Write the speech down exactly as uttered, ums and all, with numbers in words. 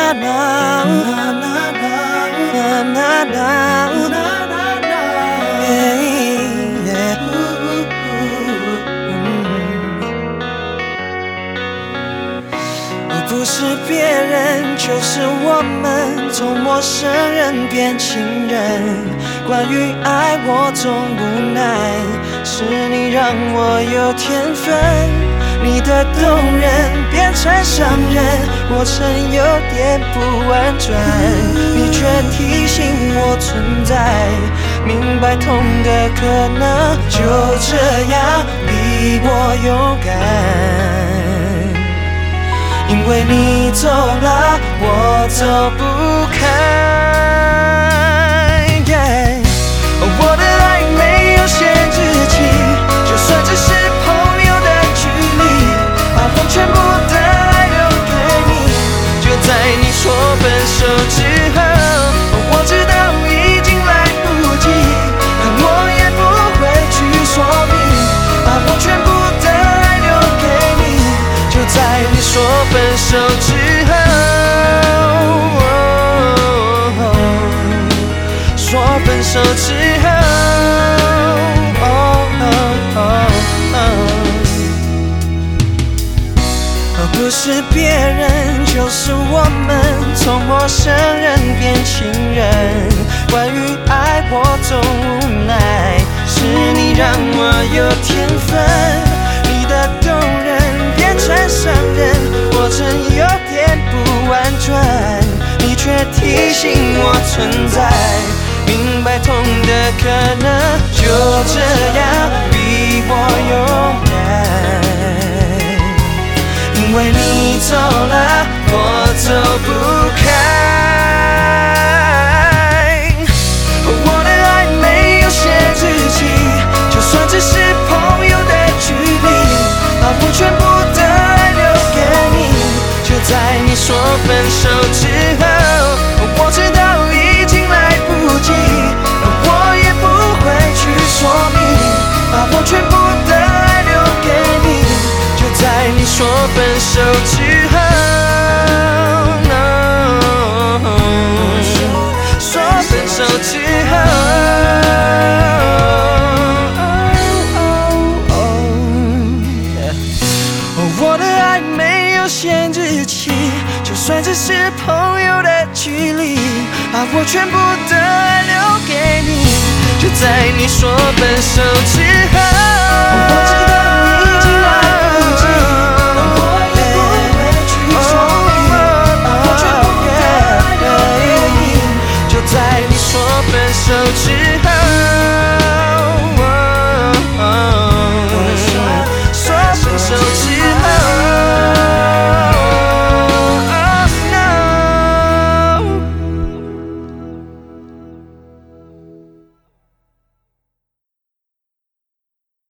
na na na na na na na na yeah yeah。不是别人，就是我们，从陌生人变情人。关于爱，我总无奈，是你让我有天分。你的动人变成伤人，过程有点不婉转，你却提醒我存在，明白痛的可能，就这样逼我勇敢。因为你走了，我走不开。Yeah， 我的爱没有限制期，就算只是朋友的距离，把我全部的爱留给你。就在你说分手之后，我知道已经来不及，但我也不会去说明，把我全部的爱留给你。就在你说分手之后，说分手之后，不是别人，就是我们，从陌生人变情人。关于爱，我总无奈，是你让我有天分。你的动人变成伤人，过程有点不婉转，你却提醒我存在，明白痛的可能，就这样逼我勇敢。因为你走了，我走不开。我的爱没有限制期，就算只是朋友的距离，把我全部的爱留给你。就在你说分手之后，我知道已经来不及，我也不会去说明，把我全部的爱留给你。就在你说分手之后， no， 说分手之后。我的爱没有限制期，就算只是朋友的距离，把我全部的爱留给你。就在你说分手之后。